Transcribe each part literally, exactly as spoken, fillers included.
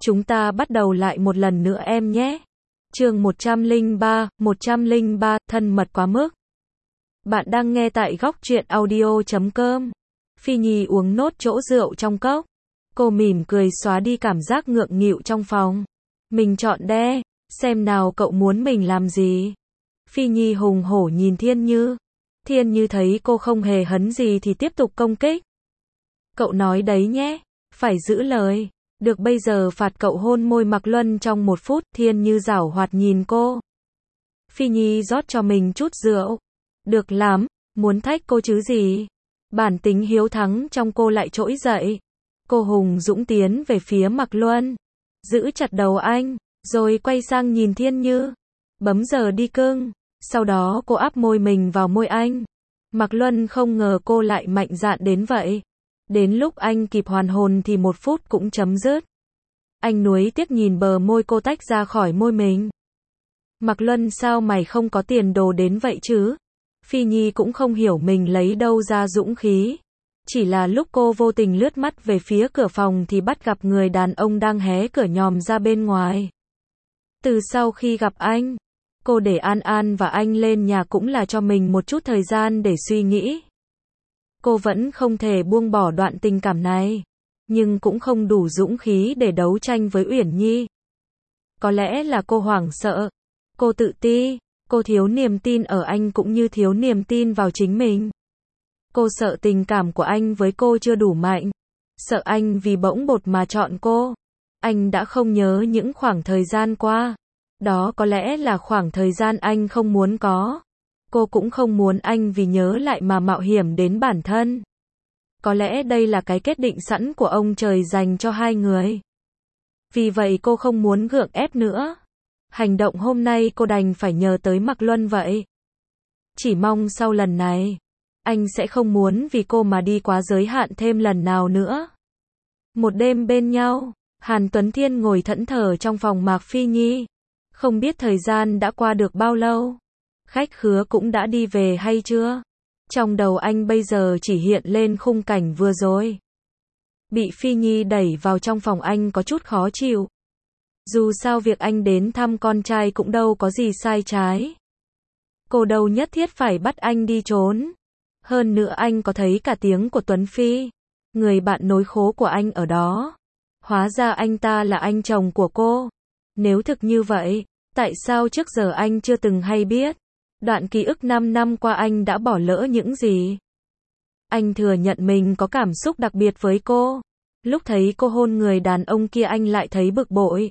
Chúng ta bắt đầu lại một lần nữa em nhé. Chương một trăm lẻ ba, một trăm lẻ ba, thân mật quá mức. Bạn đang nghe tại góc truyện audio chấm com. Phi Nhi uống nốt chỗ rượu trong cốc. Cô mỉm cười xóa đi cảm giác ngượng nghịu trong phòng. Mình chọn đe, xem nào cậu muốn mình làm gì. Phi Nhi hùng hổ nhìn Thiên Như. Thiên Như thấy cô không hề hấn gì thì tiếp tục công kích. Cậu nói đấy nhé, phải giữ lời. Được, bây giờ phạt cậu hôn môi Mạc Luân trong một phút. Thiên Như giảo hoạt nhìn cô. Phi Nhi rót cho mình chút rượu. Được lắm, muốn thách cô chứ gì. Bản tính hiếu thắng trong cô lại trỗi dậy. Cô hùng dũng tiến về phía Mạc Luân. Giữ chặt đầu anh, rồi quay sang nhìn Thiên Như. Bấm giờ đi cưng. Sau đó cô áp môi mình vào môi anh. Mạc Luân không ngờ cô lại mạnh dạn đến vậy. Đến lúc anh kịp hoàn hồn thì một phút cũng chấm dứt. Anh nuối tiếc nhìn bờ môi cô tách ra khỏi môi mình. Mạc Luân, sao mày không có tiền đồ đến vậy chứ? Phi Nhi cũng không hiểu mình lấy đâu ra dũng khí. Chỉ là lúc cô vô tình lướt mắt về phía cửa phòng thì bắt gặp người đàn ông đang hé cửa nhòm ra bên ngoài. Từ sau khi gặp anh, cô để An An và anh lên nhà cũng là cho mình một chút thời gian để suy nghĩ. Cô vẫn không thể buông bỏ đoạn tình cảm này, nhưng cũng không đủ dũng khí để đấu tranh với Uyển Nhi. Có lẽ là cô hoảng sợ, cô tự ti, cô thiếu niềm tin ở anh cũng như thiếu niềm tin vào chính mình. Cô sợ tình cảm của anh với cô chưa đủ mạnh, sợ anh vì bỗng bột mà chọn cô. Anh đã không nhớ những khoảng thời gian qua, đó có lẽ là khoảng thời gian anh không muốn có. Cô cũng không muốn anh vì nhớ lại mà mạo hiểm đến bản thân. Có lẽ đây là cái kết định sẵn của ông trời dành cho hai người. Vì vậy cô không muốn gượng ép nữa. Hành động hôm nay cô đành phải nhờ tới Mạc Luân vậy. Chỉ mong sau lần này, anh sẽ không muốn vì cô mà đi quá giới hạn thêm lần nào nữa. Một đêm bên nhau, Hàn Tuấn Thiên ngồi thẫn thờ trong phòng Mạc Phi Nhi. Không biết thời gian đã qua được bao lâu. Khách khứa cũng đã đi về hay chưa? Trong đầu anh bây giờ chỉ hiện lên khung cảnh vừa rồi. Bị Phi Nhi đẩy vào trong phòng anh có chút khó chịu. Dù sao việc anh đến thăm con trai cũng đâu có gì sai trái. Cô đâu nhất thiết phải bắt anh đi trốn. Hơn nữa anh có thấy cả tiếng của Tuấn Phi, người bạn nối khố của anh ở đó. Hóa ra anh ta là anh chồng của cô. Nếu thực như vậy, tại sao trước giờ anh chưa từng hay biết? Đoạn ký ức năm năm qua anh đã bỏ lỡ những gì? Anh thừa nhận mình có cảm xúc đặc biệt với cô. Lúc thấy cô hôn người đàn ông kia anh lại thấy bực bội,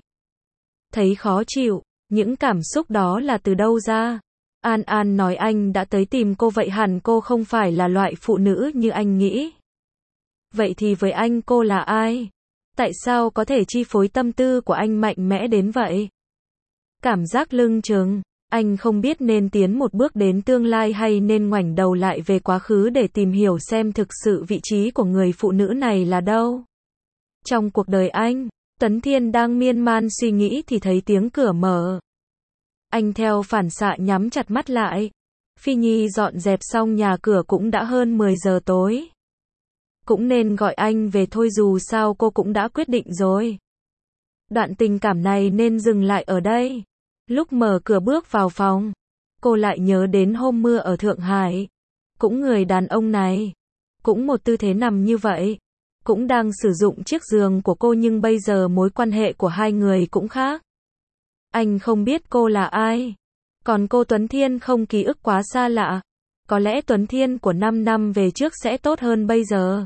thấy khó chịu. Những cảm xúc đó là từ đâu ra? An An nói anh đã tới tìm cô, vậy hẳn cô không phải là loại phụ nữ như anh nghĩ. Vậy thì với anh cô là ai? Tại sao có thể chi phối tâm tư của anh mạnh mẽ đến vậy? Cảm giác lưng chừng. Anh không biết nên tiến một bước đến tương lai hay nên ngoảnh đầu lại về quá khứ để tìm hiểu xem thực sự vị trí của người phụ nữ này là đâu. Trong cuộc đời anh, Tuấn Thiên đang miên man suy nghĩ thì thấy tiếng cửa mở. Anh theo phản xạ nhắm chặt mắt lại. Phi Nhi dọn dẹp xong nhà cửa cũng đã hơn mười giờ tối. Cũng nên gọi anh về thôi, dù sao cô cũng đã quyết định rồi. Đoạn tình cảm này nên dừng lại ở đây. Lúc mở cửa bước vào phòng, cô lại nhớ đến hôm mưa ở Thượng Hải. Cũng người đàn ông này, cũng một tư thế nằm như vậy, cũng đang sử dụng chiếc giường của cô, nhưng bây giờ mối quan hệ của hai người cũng khác. Anh không biết cô là ai. Còn cô Tuấn Thiên không ký ức quá xa lạ. Có lẽ Tuấn Thiên của năm năm về trước sẽ tốt hơn bây giờ.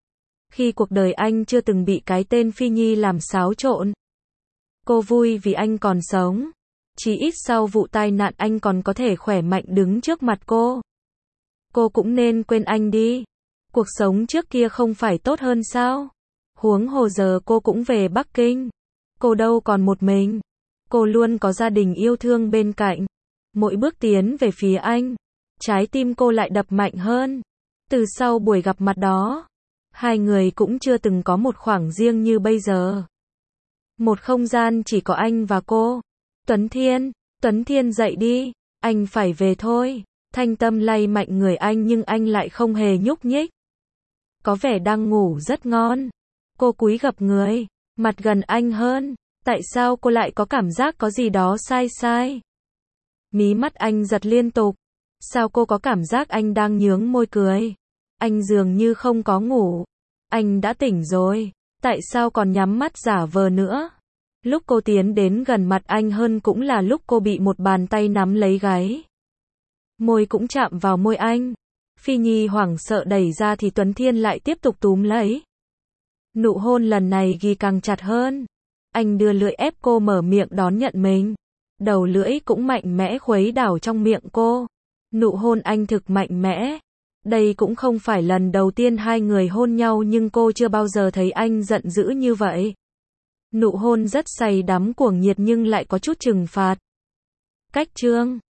Khi cuộc đời anh chưa từng bị cái tên Phi Nhi làm xáo trộn. Cô vui vì anh còn sống. Chỉ ít sau vụ tai nạn anh còn có thể khỏe mạnh đứng trước mặt cô. Cô cũng nên quên anh đi. Cuộc sống trước kia không phải tốt hơn sao? Huống hồ giờ cô cũng về Bắc Kinh. Cô đâu còn một mình. Cô luôn có gia đình yêu thương bên cạnh. Mỗi bước tiến về phía anh, trái tim cô lại đập mạnh hơn. Từ sau buổi gặp mặt đó, hai người cũng chưa từng có một khoảng riêng như bây giờ. Một không gian chỉ có anh và cô. Tuấn Thiên, Tuấn Thiên dậy đi, anh phải về thôi. Thanh Tâm lay mạnh người anh nhưng anh lại không hề nhúc nhích. Có vẻ đang ngủ rất ngon. Cô cúi gập người, mặt gần anh hơn. Tại sao cô lại có cảm giác có gì đó sai sai? Mí mắt anh giật liên tục. Sao cô có cảm giác anh đang nhướng môi cười? Anh dường như không có ngủ. Anh đã tỉnh rồi. Tại sao còn nhắm mắt giả vờ nữa? Lúc cô tiến đến gần mặt anh hơn cũng là lúc cô bị một bàn tay nắm lấy gáy. Môi cũng chạm vào môi anh. Phi Nhi hoảng sợ đẩy ra thì Tuấn Thiên lại tiếp tục túm lấy. Nụ hôn lần này ghi càng chặt hơn. Anh đưa lưỡi ép cô mở miệng đón nhận mình. Đầu lưỡi cũng mạnh mẽ khuấy đảo trong miệng cô. Nụ hôn anh thực mạnh mẽ. Đây cũng không phải lần đầu tiên hai người hôn nhau nhưng cô chưa bao giờ thấy anh giận dữ như vậy. Nụ hôn rất say đắm cuồng nhiệt nhưng lại có chút trừng phạt. Cách chương